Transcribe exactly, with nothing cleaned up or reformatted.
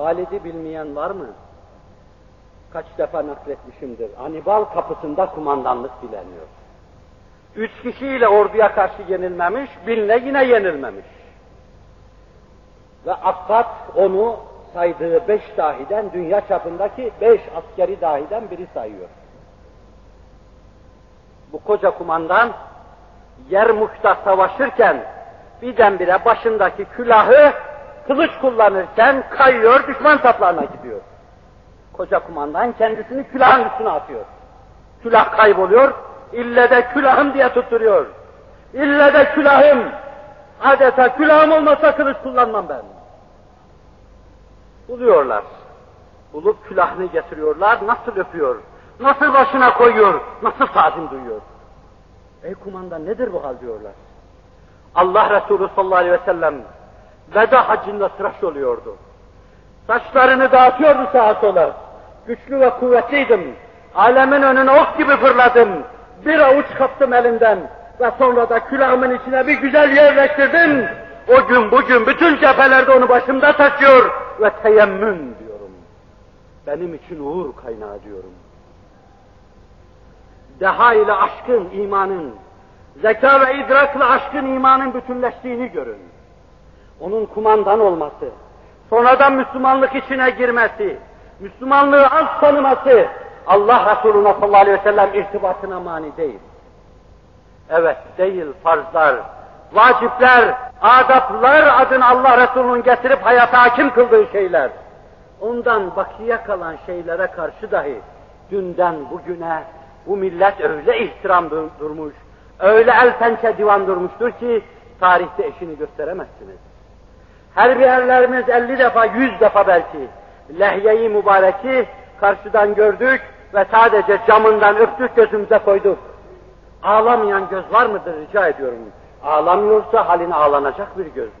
Halid'i bilmeyen var mı? Kaç defa nakletmişimdir. Hannibal kapısında kumandanlık dileniyor. Üç kişiyle orduya karşı yenilmemiş, binle yine yenilmemiş. Ve Akkad onu saydığı beş dahiden, dünya çapındaki beş askeri dahiden biri sayıyor. Bu koca kumandan Yermuk'ta savaşırken birdenbire başındaki külahı kılıç kullanırken kayıyor, düşman saplarına gidiyor. Koca kumandan kendisini külahın üstüne atıyor. Külah kayboluyor, ille de külahım diye tutturuyor. İlle de külahım, adeta külahım olmasa kılıç kullanmam ben. Buluyorlar. Bulup külahını getiriyorlar, nasıl öpüyor, nasıl başına koyuyor, nasıl tazim duyuyor. Ey kumandan nedir bu hal diyorlar. Allah Resulü sallallahu aleyhi ve sellem veda hacında tıraş oluyordu. Saçlarını dağıtıyordu sağa sola. Güçlü ve kuvvetliydim. Alemin önüne ok gibi fırladım. Bir avuç kaptım elinden ve sonra da külahımın içine bir güzel yerleştirdim. O gün bugün bütün cephelerde onu başımda taşıyor ve teyemmüm diyorum. Benim için uğur kaynağı diyorum. Deha ile aşkın, imanın, zeka ve idrakla aşkın, imanın bütünleştiğini görün. Onun kumandan olması, sonradan Müslümanlık içine girmesi, Müslümanlığı az tanıması, Allah Resulü'ne sallallahu aleyhi ve sellem irtibatına mani değil. Evet, değil farzlar, vacipler, adaplar adına Allah Resulü'nün getirip hayata hakim kıldığı şeyler. Ondan bakiye kalan şeylere karşı dahi dünden bugüne bu millet öyle ihtiram durmuş, öyle el pençe divan durmuştur ki tarihte eşini gösteremezsiniz. Her bir erlerimiz elli defa, yüz defa belki lehye-i mübareki karşıdan gördük ve sadece camından öptük, gözümüze koyduk. Ağlamayan göz var mıdır rica ediyorum. Ağlamıyorsa haline ağlanacak bir göz.